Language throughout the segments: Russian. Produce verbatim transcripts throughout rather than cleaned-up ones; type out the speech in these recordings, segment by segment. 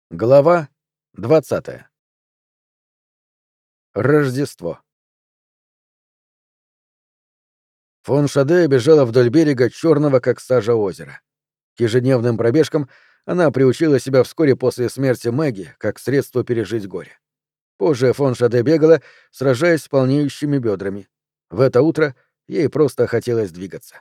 Глава двадцатая. Рождество. Фон Шаде бежала вдоль берега черного как сажа озера. К ежедневным пробежкам она приучила себя вскоре после смерти Мэгги как средство пережить горе. Позже фон Шаде бегала, сражаясь с полнеющими бедрами. В это утро ей просто хотелось двигаться.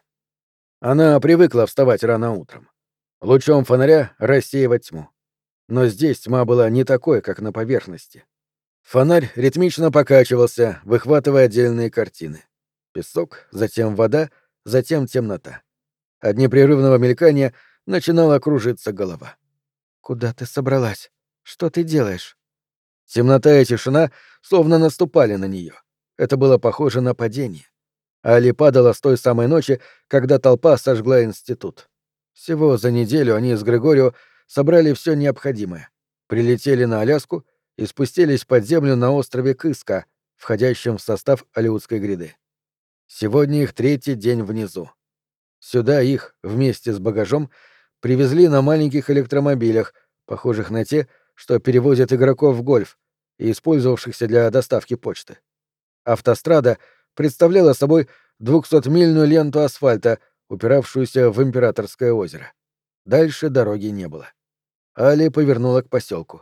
Она привыкла вставать рано утром. Лучом фонаря рассеивать тьму. Но здесь тьма была не такой, как на поверхности. Фонарь ритмично покачивался, выхватывая отдельные картины. Песок, затем вода, затем темнота. От непрерывного мелькания начинала кружиться голова. «Куда ты собралась? Что ты делаешь?» Темнота и тишина словно наступали на нее. Это было похоже на падение. Али падала с той самой ночи, когда толпа сожгла институт. Всего за неделю они с Григорио собрали все необходимое. Прилетели на Аляску и спустились под землю на острове Кыска, входящем в состав Алеутской гряды. Сегодня их третий день внизу. Сюда их, вместе с багажом, привезли на маленьких электромобилях, похожих на те, что перевозят игроков в гольф и использовавшихся для доставки почты. Автострада представляла собой двухсотмильную ленту асфальта, упиравшуюся в Императорское озеро. Дальше дороги не было. Али повернула к поселку.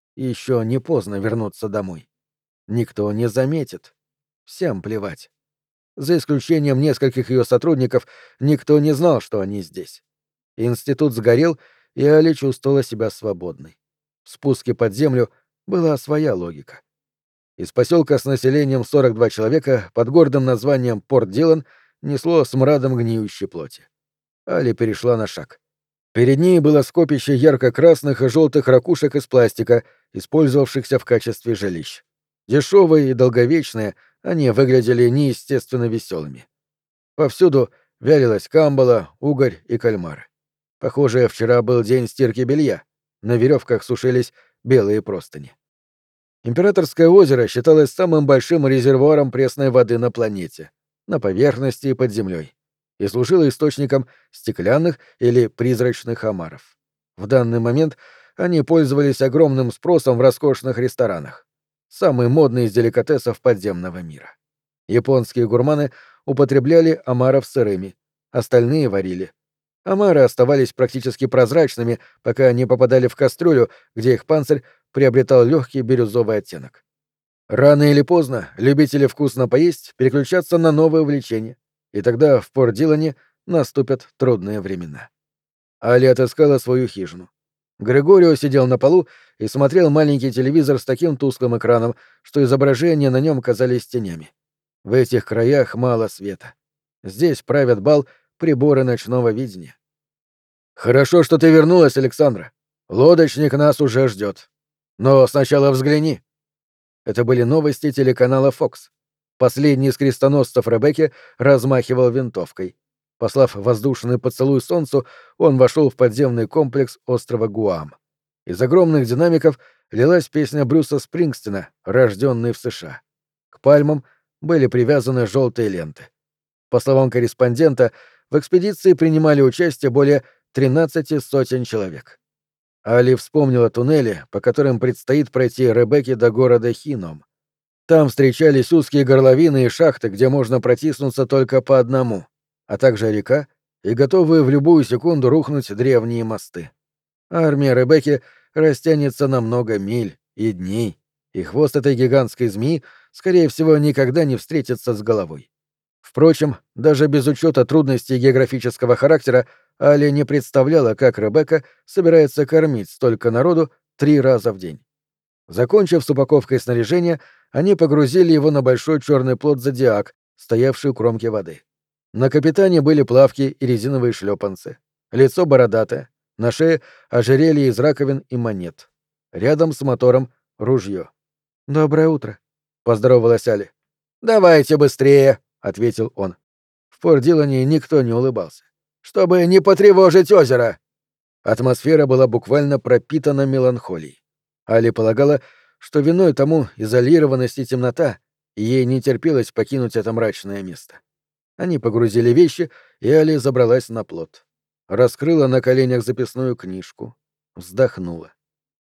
Еще не поздно вернуться домой. Никто не заметит. Всем плевать. За исключением нескольких ее сотрудников, никто не знал, что они здесь. Институт сгорел, и Али чувствовала себя свободной. В спуске под землю была своя логика. Из поселка с населением сорок два человека под гордым названием Порт-Дилан несло смрадом гниющей плоти. Али перешла на шаг. Перед ней было скопище ярко-красных и желтых ракушек из пластика, использовавшихся в качестве жилищ. Дешевые и долговечные, они выглядели неестественно веселыми. Повсюду вялилась камбала, угорь и кальмары. Похоже, вчера был день стирки белья. На веревках сушились белые простыни. Императорское озеро считалось самым большим резервуаром пресной воды на планете, на поверхности и под землей, и служило источником стеклянных или призрачных омаров. В данный момент они пользовались огромным спросом в роскошных ресторанах. Самый модный из деликатесов подземного мира. Японские гурманы употребляли омаров сырыми, остальные варили. Омары оставались практически прозрачными, пока не попадали в кастрюлю, где их панцирь приобретал легкий бирюзовый оттенок. Рано или поздно любители вкусно поесть переключатся на новое увлечение, и тогда в Порт-Дилане наступят трудные времена. Али отыскала свою хижину. Григорио сидел на полу и смотрел маленький телевизор с таким тусклым экраном, что изображения на нем казались тенями. В этих краях мало света. Здесь правят бал приборы ночного видения. «Хорошо, что ты вернулась, Александра. Лодочник нас уже ждет. Но сначала взгляни». Это были новости телеканала Fox. Последний из крестоносцев Ребекки размахивал винтовкой. Послав воздушный поцелуй солнцу, он вошел в подземный комплекс острова Гуам. Из огромных динамиков лилась песня Брюса Спрингстина, рожденный в США. К пальмам были привязаны желтые ленты. По словам корреспондента, в экспедиции принимали участие более тринадцати сотен человек. Али вспомнила туннели, по которым предстоит пройти Ребекке до города Хином. Там встречались узкие горловины и шахты, где можно протиснуться только по одному, а также река и готовые в любую секунду рухнуть древние мосты. Армия Ребекки растянется на много миль и дней, и хвост этой гигантской змеи, скорее всего, никогда не встретится с головой. Впрочем, даже без учета трудностей географического характера, Али не представляла, как Ребекка собирается кормить столько народу три раза в день. Закончив с упаковкой снаряжения, они погрузили его на большой черный плот «Зодиак», стоявший у кромки воды. На капитане были плавки и резиновые шлепанцы. Лицо бородатое, на шее ожерелье из раковин и монет. Рядом с мотором — ружье. «Доброе утро», — поздоровалась Али. «Давайте быстрее», — ответил он. В Порт-Дилане никто не улыбался. «Чтобы не потревожить озеро!» Атмосфера была буквально пропитана меланхолией. Али полагала, что виной тому изолированность и темнота, и ей не терпелось покинуть это мрачное место. Они погрузили вещи, и Али забралась на плот. Раскрыла на коленях записную книжку. Вздохнула.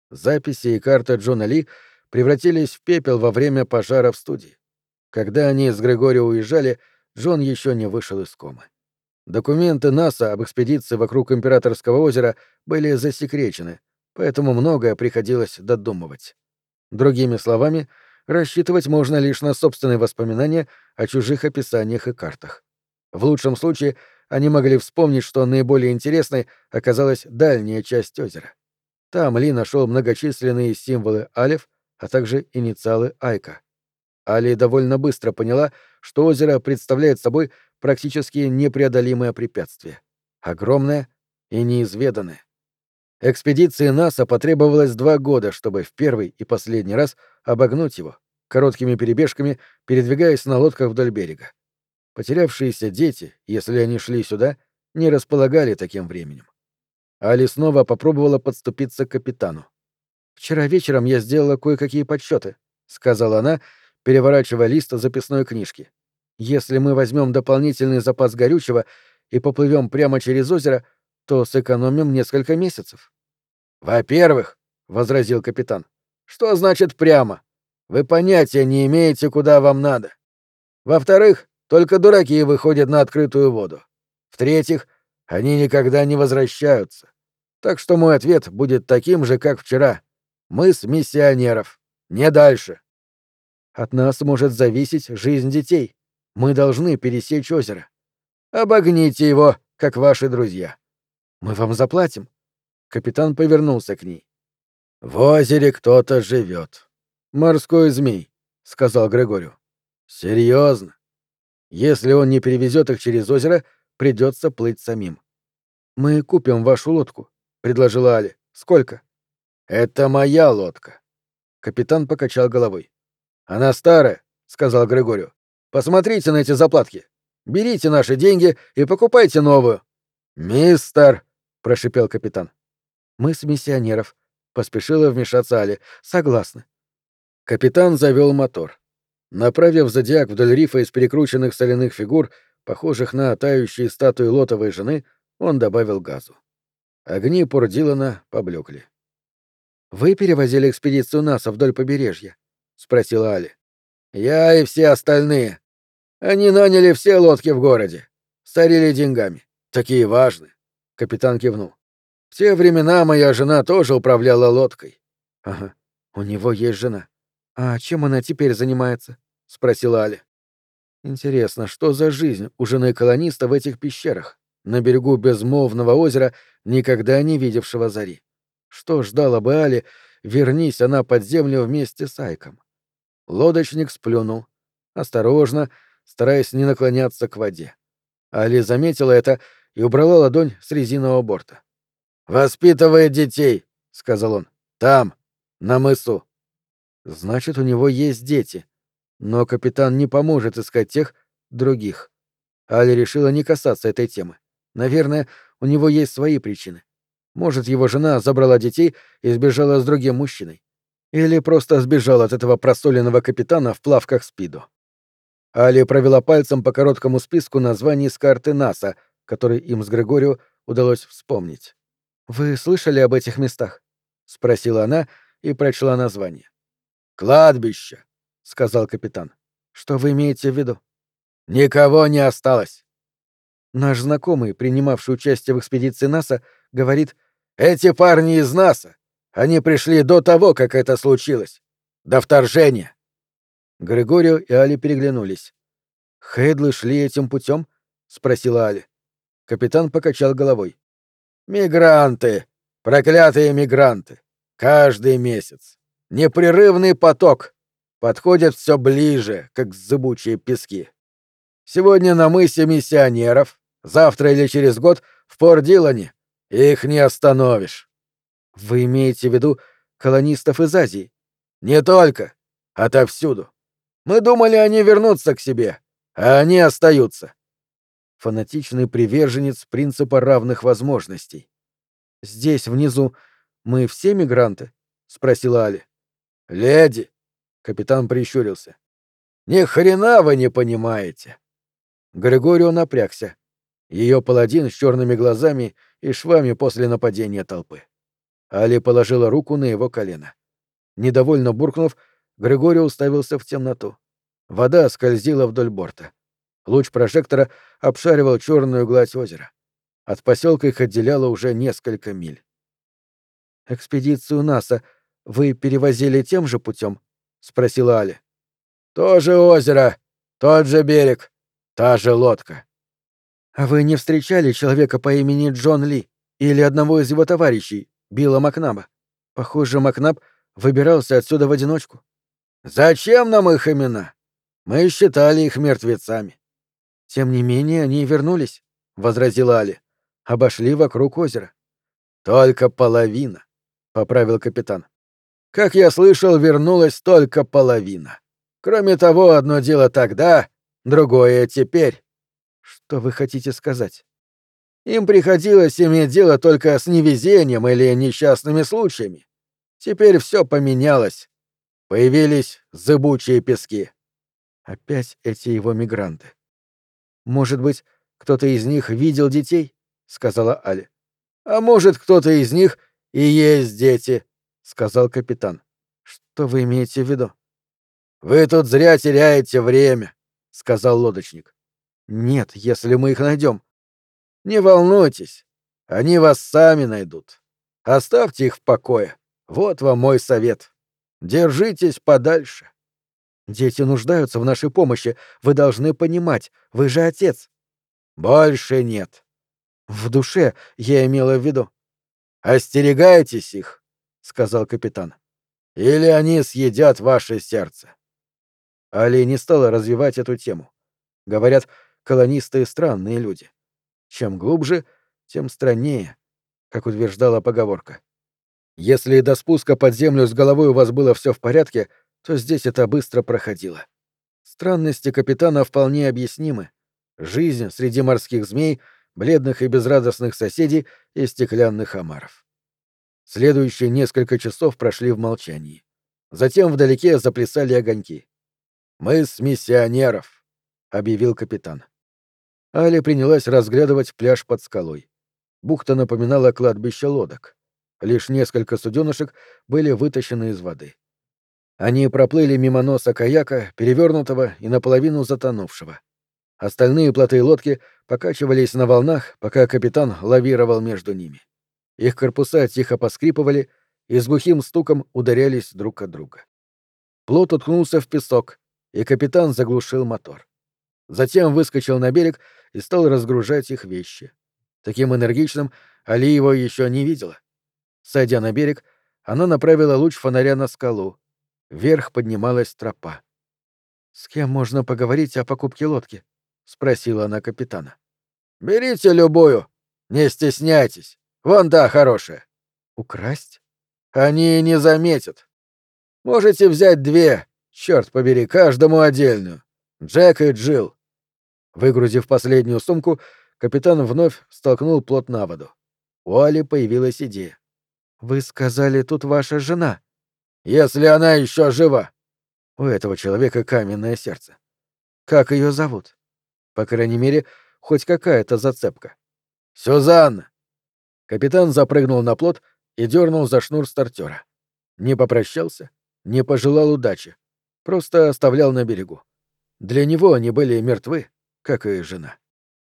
Записи и карта Джона Ли превратились в пепел во время пожара в студии. Когда они с Грегорио уезжали, Джон еще не вышел из комы. Документы НАСА об экспедиции вокруг Императорского озера были засекречены, поэтому многое приходилось додумывать. Другими словами, рассчитывать можно лишь на собственные воспоминания о чужих описаниях и картах. В лучшем случае они могли вспомнить, что наиболее интересной оказалась дальняя часть озера. Там Ли нашел многочисленные символы алеф, а также инициалы Айка. Али довольно быстро поняла, что озеро представляет собой практически непреодолимое препятствие. Огромное и неизведанное. Экспедиции НАСА потребовалось два года, чтобы в первый и последний раз обогнуть его, короткими перебежками передвигаясь на лодках вдоль берега. Потерявшиеся дети, если они шли сюда, не располагали таким временем. Али снова попробовала подступиться к капитану. «Вчера вечером я сделала кое-какие подсчеты», — сказала она, переворачивая лист записной книжки. «Если мы возьмем дополнительный запас горючего и поплывем прямо через озеро, то сэкономим несколько месяцев». «Во-первых, — возразил капитан, — что значит прямо? Вы понятия не имеете, куда вам надо. Во-вторых, только дураки выходят на открытую воду. В-третьих, они никогда не возвращаются. Так что мой ответ будет таким же, как вчера. Мы с миссионеров. Не дальше». «От нас может зависеть жизнь детей. Мы должны пересечь озеро». «Обогните его, как ваши друзья». «Мы вам заплатим». Капитан повернулся к ней. «В озере кто-то живет. Морской змей», — сказал Грегорию. «Серьезно? Если он не перевезет их через озеро, придется плыть самим». «Мы купим вашу лодку», — предложила Али. «Сколько?» «Это моя лодка». Капитан покачал головой. «Она старая», — сказал Грегорию. «Посмотрите на эти заплатки. Берите наши деньги и покупайте новую». «Мистер», — прошипел капитан. «Мы с миссионеров», — поспешила вмешаться Али. «Согласны». Капитан завел мотор. Направив зодиак вдоль рифа из перекрученных соляных фигур, похожих на тающие статуи лотовой жены, он добавил газу. Огни Порт-Дилана поблекли. «Вы перевозили экспедицию НАСА вдоль побережья?» — спросила Али. «Я и все остальные. Они наняли все лодки в городе. Старили деньгами. Такие важные». Капитан кивнул. «В те времена моя жена тоже управляла лодкой». «Ага, у него есть жена. А чем она теперь занимается?» — спросила Али. «Интересно, что за жизнь у жены колониста в этих пещерах, на берегу безмолвного озера, никогда не видевшего зари? Что ждала бы Али, вернись она под землю вместе с Айком?» Лодочник сплюнул, осторожно, стараясь не наклоняться к воде. Али заметила это и убрала ладонь с резинового борта. «Воспитывает детей», — сказал он. «Там, на мысу». «Значит, у него есть дети. Но капитан не поможет искать тех других». Али решила не касаться этой темы. Наверное, у него есть свои причины. Может, его жена забрала детей и сбежала с другим мужчиной. Или просто сбежал от этого просоленного капитана в плавках Спиду. Али провела пальцем по короткому списку названий с карты НАСА, который им с Грегорио удалось вспомнить. «Вы слышали об этих местах?» — спросила она и прочла название. «Кладбище», — сказал капитан. «Что вы имеете в виду?» «Никого не осталось». Наш знакомый, принимавший участие в экспедиции НАСА, говорит: «Эти парни из НАСА. Они пришли до того, как это случилось. До вторжения». Григорио и Али переглянулись. «Хейдлы шли этим путем?» — спросила Али. Капитан покачал головой. «Мигранты! Проклятые мигранты! Каждый месяц! Непрерывный поток! Подходят все ближе, как зыбучие пески. Сегодня на мысе миссионеров, завтра или через год в Порт-Дилане. Их не остановишь». «Вы имеете в виду колонистов из Азии?» «Не только. Отовсюду. Мы думали, они вернутся к себе, а они остаются». Фанатичный приверженец принципа равных возможностей. «Здесь, внизу, мы все мигранты?» — спросила Али. «Леди», — капитан прищурился, — «ни хрена вы не понимаете». Григорио напрягся. Ее паладин с черными глазами и швами после нападения толпы. Али положила руку на его колено. Недовольно буркнув, Григорий уставился в темноту. Вода скользила вдоль борта. Луч прожектора обшаривал черную гладь озера. От поселка их отделяло уже несколько миль. «Экспедицию НАСА вы перевозили тем же путем? Спросила Али. «То же озеро, тот же берег, та же лодка». «А вы не встречали человека по имени Джон Ли или одного из его товарищей, Билла Макнаба? Похоже, Макнаб выбирался отсюда в одиночку». «Зачем нам их имена? Мы считали их мертвецами». «Тем не менее, они вернулись», — возразила Али. «Обошли вокруг озера». «Только половина», — поправил капитан. «Как я слышал, вернулась только половина. Кроме того, одно дело тогда, другое теперь». «Что вы хотите сказать?» «Им приходилось иметь дело только с невезением или несчастными случаями. Теперь все поменялось. Появились зыбучие пески». «Опять эти его мигранты. Может быть, кто-то из них видел детей?» — сказала Али. «А может, кто-то из них и есть дети», — сказал капитан. «Что вы имеете в виду?» «Вы тут зря теряете время», — сказал лодочник. «Нет, если мы их найдем». «Не волнуйтесь, они вас сами найдут. Оставьте их в покое. Вот вам мой совет. Держитесь подальше». «Дети нуждаются в нашей помощи. Вы должны понимать. Вы же отец». «Больше нет». «В душе я имела в виду». «Остерегайтесь их», — сказал капитан. «Или они съедят ваше сердце». Али не стала развивать эту тему. Говорят, колонисты — странные люди. Чем глубже, тем страннее, как утверждала поговорка. Если до спуска под землю с головой у вас было все в порядке, то здесь это быстро проходило. Странности капитана вполне объяснимы. Жизнь среди морских змей, бледных и безрадостных соседей и стеклянных омаров. Следующие несколько часов прошли в молчании. Затем вдалеке заплясали огоньки. «Мыс миссионеров», — объявил капитан. Али принялась разглядывать пляж под скалой. Бухта напоминала кладбище лодок. Лишь несколько суденышек были вытащены из воды. Они проплыли мимо носа каяка, перевернутого и наполовину затонувшего. Остальные плоты и лодки покачивались на волнах, пока капитан лавировал между ними. Их корпуса тихо поскрипывали и с глухим стуком ударялись друг от друга. Плот уткнулся в песок, и капитан заглушил мотор. Затем выскочил на берег и стал разгружать их вещи. Таким энергичным Али его еще не видела. Сойдя на берег, она направила луч фонаря на скалу. Вверх поднималась тропа. «С кем можно поговорить о покупке лодки?» — спросила она капитана. «Берите любую. Не стесняйтесь. Вон та хорошая». «Украсть?» «Они не заметят. Можете взять две, черт побери, каждому отдельную. Джек и Джилл». Выгрузив последнюю сумку, капитан вновь столкнул плот на воду. У Али появилась идея. «Вы сказали, тут ваша жена». «Если она еще жива». У этого человека каменное сердце. «Как ее зовут?» По крайней мере, хоть какая-то зацепка. «Сюзанна». Капитан запрыгнул на плот и дернул за шнур стартера. Не попрощался, не пожелал удачи. Просто оставлял на берегу. Для него они были мертвы, как и жена.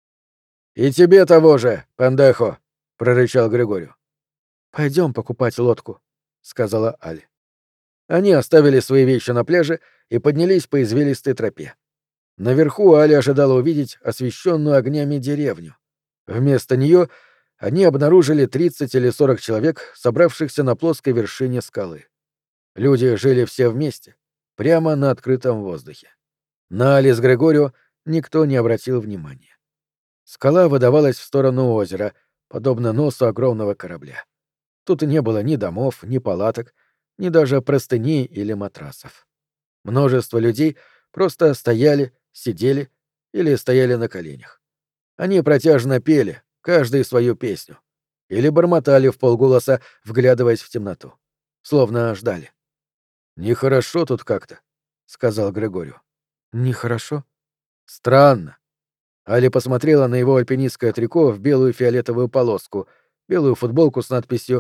«И тебе того же, пандехо», — прорычал Григорию. «Пойдем покупать лодку», — сказала Али. Они оставили свои вещи на пляже и поднялись по извилистой тропе. Наверху Али ожидала увидеть освещенную огнями деревню. Вместо нее они обнаружили тридцать или сорок человек, собравшихся на плоской вершине скалы. Люди жили все вместе, прямо на открытом воздухе. На Али с Григорио никто не обратил внимания. Скала выдавалась в сторону озера, подобно носу огромного корабля. Тут не было ни домов, ни палаток, ни даже простыней или матрасов. Множество людей просто стояли, сидели или стояли на коленях. Они протяжно пели, каждый свою песню, или бормотали вполголоса, вглядываясь в темноту, словно ждали. «Нехорошо тут как-то», — сказал Григорию. «Нехорошо?» «Странно». Али посмотрела на его альпинистское трико в белую фиолетовую полоску, белую футболку с надписью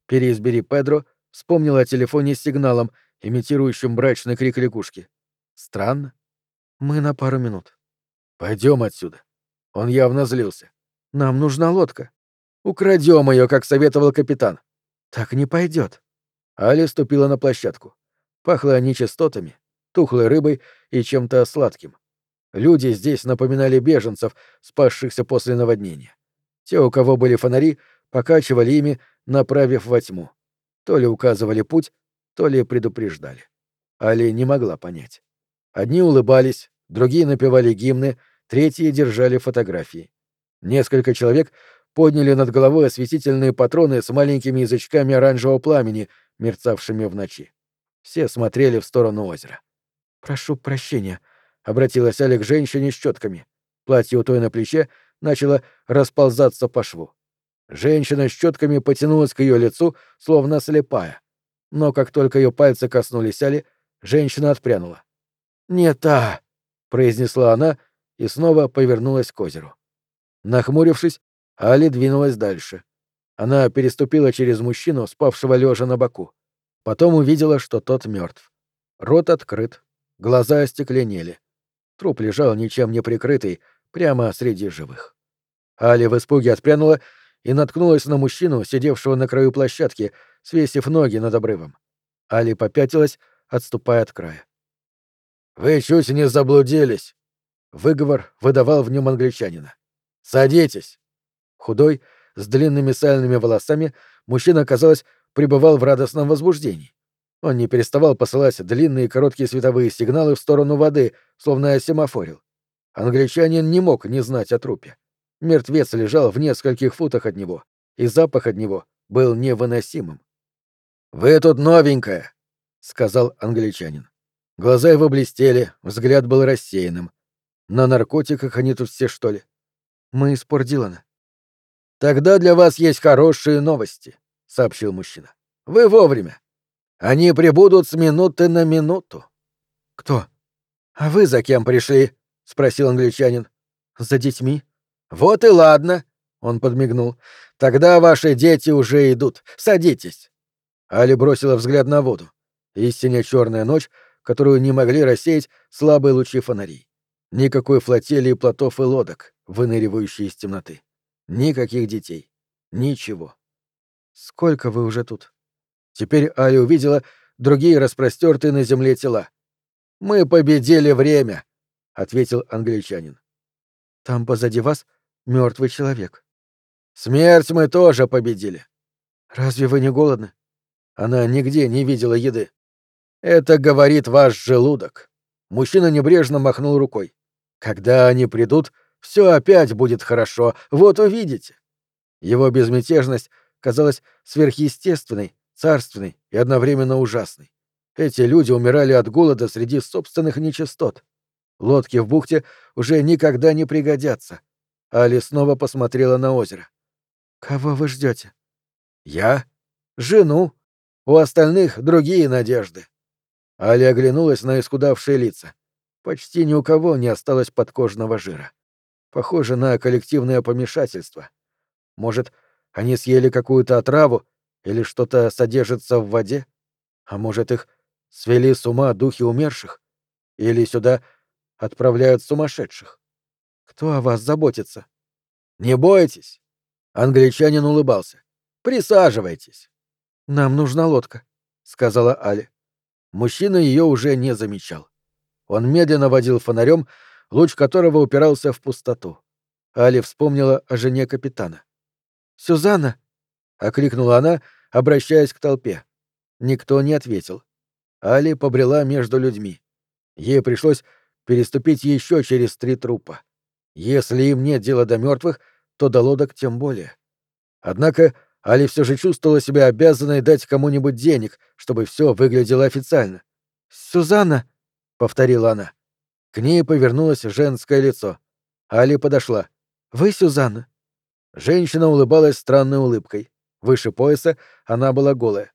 Переизбери Педро вспомнил о телефоне с сигналом, имитирующим брачный крик лягушки. Странно. Мы на пару минут. Пойдем отсюда. Он явно злился. Нам нужна лодка. Украдем ее, как советовал капитан. Так не пойдет. Али ступила на площадку. Пахло нечистотами, тухлой рыбой и чем-то сладким. Люди здесь напоминали беженцев, спасшихся после наводнения. Те, у кого были фонари, покачивали ими, направив во тьму. То ли указывали путь, то ли предупреждали. Али не могла понять. Одни улыбались, другие напевали гимны, третьи держали фотографии. Несколько человек подняли над головой осветительные патроны с маленькими язычками оранжевого пламени, мерцавшими в ночи. Все смотрели в сторону озера. «Прошу прощения», — обратилась Аля к женщине с щетками. Платье у той на плече начало расползаться по шву. Женщина с щетками потянулась к ее лицу, словно слепая. Но как только ее пальцы коснулись Али, женщина отпрянула. «Не та!» — произнесла она и снова повернулась к озеру. Нахмурившись, Али двинулась дальше. Она переступила через мужчину, спавшего лежа на боку. Потом увидела, что тот мертв. Рот открыт, глаза остекленели. Труп лежал ничем не прикрытый, прямо среди живых. Али в испуге отпрянула и наткнулась на мужчину, сидевшего на краю площадки, свесив ноги над обрывом. Али попятилась, отступая от края. «Вы чуть не заблудились!» Выговор выдавал в нем англичанина. «Садитесь!» Худой, с длинными сальными волосами, мужчина, казалось, пребывал в радостном возбуждении. Он не переставал посылать длинные и короткие световые сигналы в сторону воды, словно семафорил. Англичанин не мог не знать о трупе. Мертвец лежал в нескольких футах от него, и запах от него был невыносимым. «Вы тут новенькая», — сказал англичанин. Глаза его блестели, взгляд был рассеянным. На наркотиках они тут все, что ли? Мы из порт Дилана. Тогда для вас есть хорошие новости, сообщил мужчина. Вы вовремя. Они прибудут с минуты на минуту. Кто? А вы за кем пришли? Спросил англичанин. За детьми. Вот и ладно, он подмигнул. Тогда ваши дети уже идут. Садитесь. Али бросила взгляд на воду. Истинно черная ночь, которую не могли рассеять слабые лучи фонарей. Никакой флотилии плотов и лодок, выныривающей из темноты. Никаких детей. Ничего. Сколько вы уже тут? Теперь Али увидела другие распростертые на земле тела. Мы победили время, ответил англичанин. Там позади вас мертвый человек. Смерть мы тоже победили. Разве вы не голодны? Она нигде не видела еды. Это говорит ваш желудок. Мужчина небрежно махнул рукой. Когда они придут, все опять будет хорошо, вот увидите. Его безмятежность казалась сверхъестественной, царственной и одновременно ужасной. Эти люди умирали от голода среди собственных нечистот. Лодки в бухте уже никогда не пригодятся. Али снова посмотрела на озеро. «Кого вы ждете?» «Я? Жену. У остальных другие надежды». Али оглянулась на исхудавшие лица. Почти ни у кого не осталось подкожного жира. Похоже на коллективное помешательство. Может, они съели какую-то отраву или что-то содержится в воде? А может, их свели с ума духи умерших? Или сюда отправляют сумасшедших? Кто о вас заботится? Не бойтесь. Англичанин улыбался. Присаживайтесь. Нам нужна лодка, сказала Али. Мужчина ее уже не замечал. Он медленно водил фонарем, луч которого упирался в пустоту. Али вспомнила о жене капитана. «Сюзанна!» — окликнула она, обращаясь к толпе. Никто не ответил. Али побрела между людьми. Ей пришлось переступить еще через три трупа. Если им нет дела до мертвых, то до лодок тем более. Однако Али все же чувствовала себя обязанной дать кому-нибудь денег, чтобы все выглядело официально. «Сюзанна!» — повторила она. К ней повернулось женское лицо. Али подошла. «Вы Сюзанна?» Женщина улыбалась странной улыбкой. Выше пояса она была голая.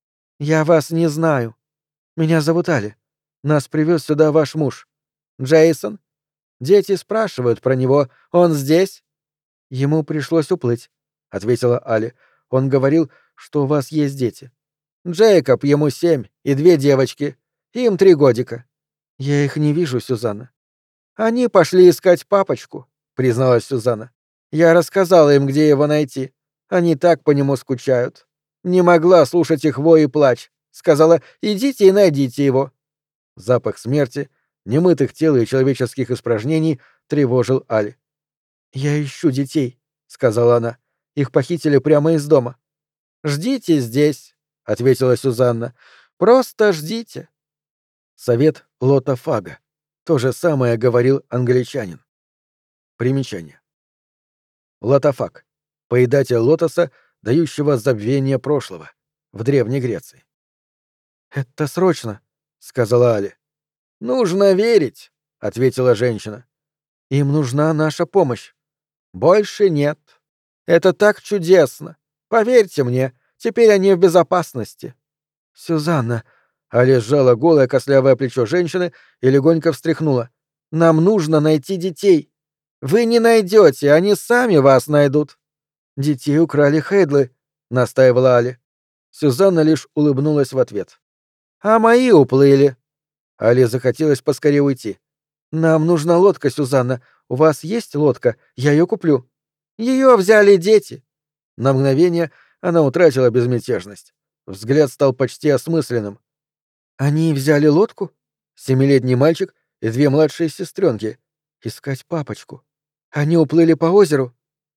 «Я вас не знаю. Меня зовут Али. Нас привез сюда ваш муж. Джейсон? Дети спрашивают про него. Он здесь?» «Ему пришлось уплыть», — ответила Али. «Он говорил, что у вас есть дети. Джейкоб, ему семь, и две девочки. Им три годика. Я их не вижу, Сюзанна. Они пошли искать папочку, призналась Сюзанна. Я рассказала им, где его найти. Они так по нему скучают. Не могла слушать их вой и плач. Сказала: идите и найдите его. Запах смерти, немытых тел и человеческих испражнений тревожил Али. «Я ищу детей», — сказала она. «Их похитили прямо из дома». «Ждите здесь», — ответила Сюзанна. «Просто ждите». Совет Лота Фага. То же самое говорил англичанин. Примечание. Лотофаг. Поедатель лотоса, дающего забвение прошлого. В Древней Греции. «Это срочно», — сказала Али. «Нужно верить», — ответила женщина. «Им нужна наша помощь». «Больше нет. Это так чудесно. Поверьте мне, теперь они в безопасности». «Сюзанна», — Али сжала голое костлявое плечо женщины и легонько встряхнула. «Нам нужно найти детей. Вы не найдете, они сами вас найдут». «Детей украли Хейдлы», — настаивала Али. Сюзанна лишь улыбнулась в ответ. «А мои уплыли». Али захотелось поскорее уйти. «Нам нужна лодка, Сюзанна. У вас есть лодка? Я ее куплю». «Ее взяли дети». На мгновение она утратила безмятежность. Взгляд стал почти осмысленным. «Они взяли лодку? Семилетний мальчик и две младшие сестренки. Искать папочку. Они уплыли по озеру?»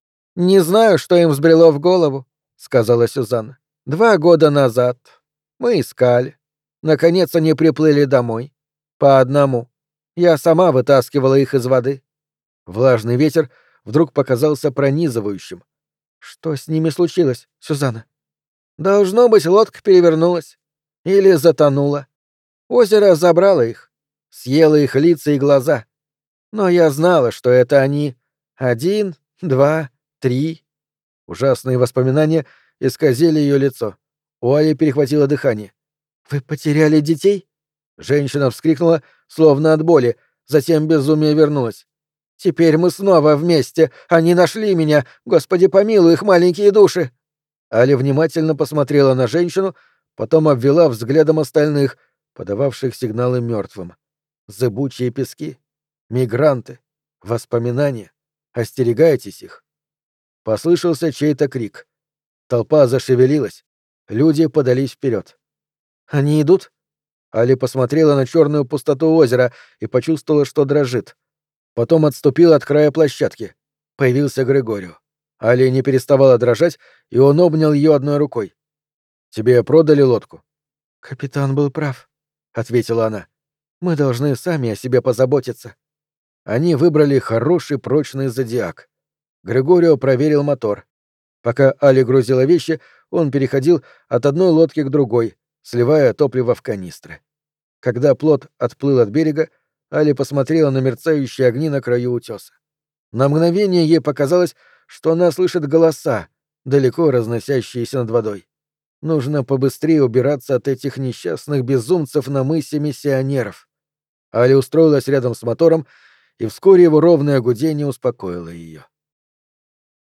«Не знаю, что им взбрело в голову», — сказала Сюзанна. «Два года назад. Мы искали. Наконец они приплыли домой. По одному. Я сама вытаскивала их из воды». Влажный ветер вдруг показался пронизывающим. «Что с ними случилось, Сюзанна?» «Должно быть, лодка перевернулась. Или затонула. Озеро забрало их. Съело их лица и глаза. Но я знала, что это они. Один, два, три». Ужасные воспоминания исказили ее лицо. У Али перехватило дыхание. «Вы потеряли детей?» Женщина вскрикнула, словно от боли, затем безумие вернулось. «Теперь мы снова вместе. Они нашли меня. Господи, помилуй их маленькие души!» Али внимательно посмотрела на женщину, потом обвела взглядом остальных, подававших сигналы мертвым. Зыбучие пески, мигранты, воспоминания. Остерегайтесь их. Послышался чей-то крик. Толпа зашевелилась. Люди подались вперед. «Они идут?» Али посмотрела на черную пустоту озера и почувствовала, что дрожит. Потом отступила от края площадки. Появился Грегорио. Али не переставала дрожать, и он обнял ее одной рукой. «Тебе продали лодку?» «Капитан был прав», — ответила она. «Мы должны сами о себе позаботиться». Они выбрали хороший прочный зодиак. Грегорио проверил мотор. Пока Али грузила вещи, он переходил от одной лодки к другой, сливая топливо в канистры. Когда плот отплыл от берега, Али посмотрела на мерцающие огни на краю утеса. На мгновение ей показалось, что она слышит голоса, далеко разносящиеся над водой. Нужно побыстрее убираться от этих несчастных безумцев на мысе миссионеров. Али устроилась рядом с мотором, и вскоре его ровное гудение успокоило ее.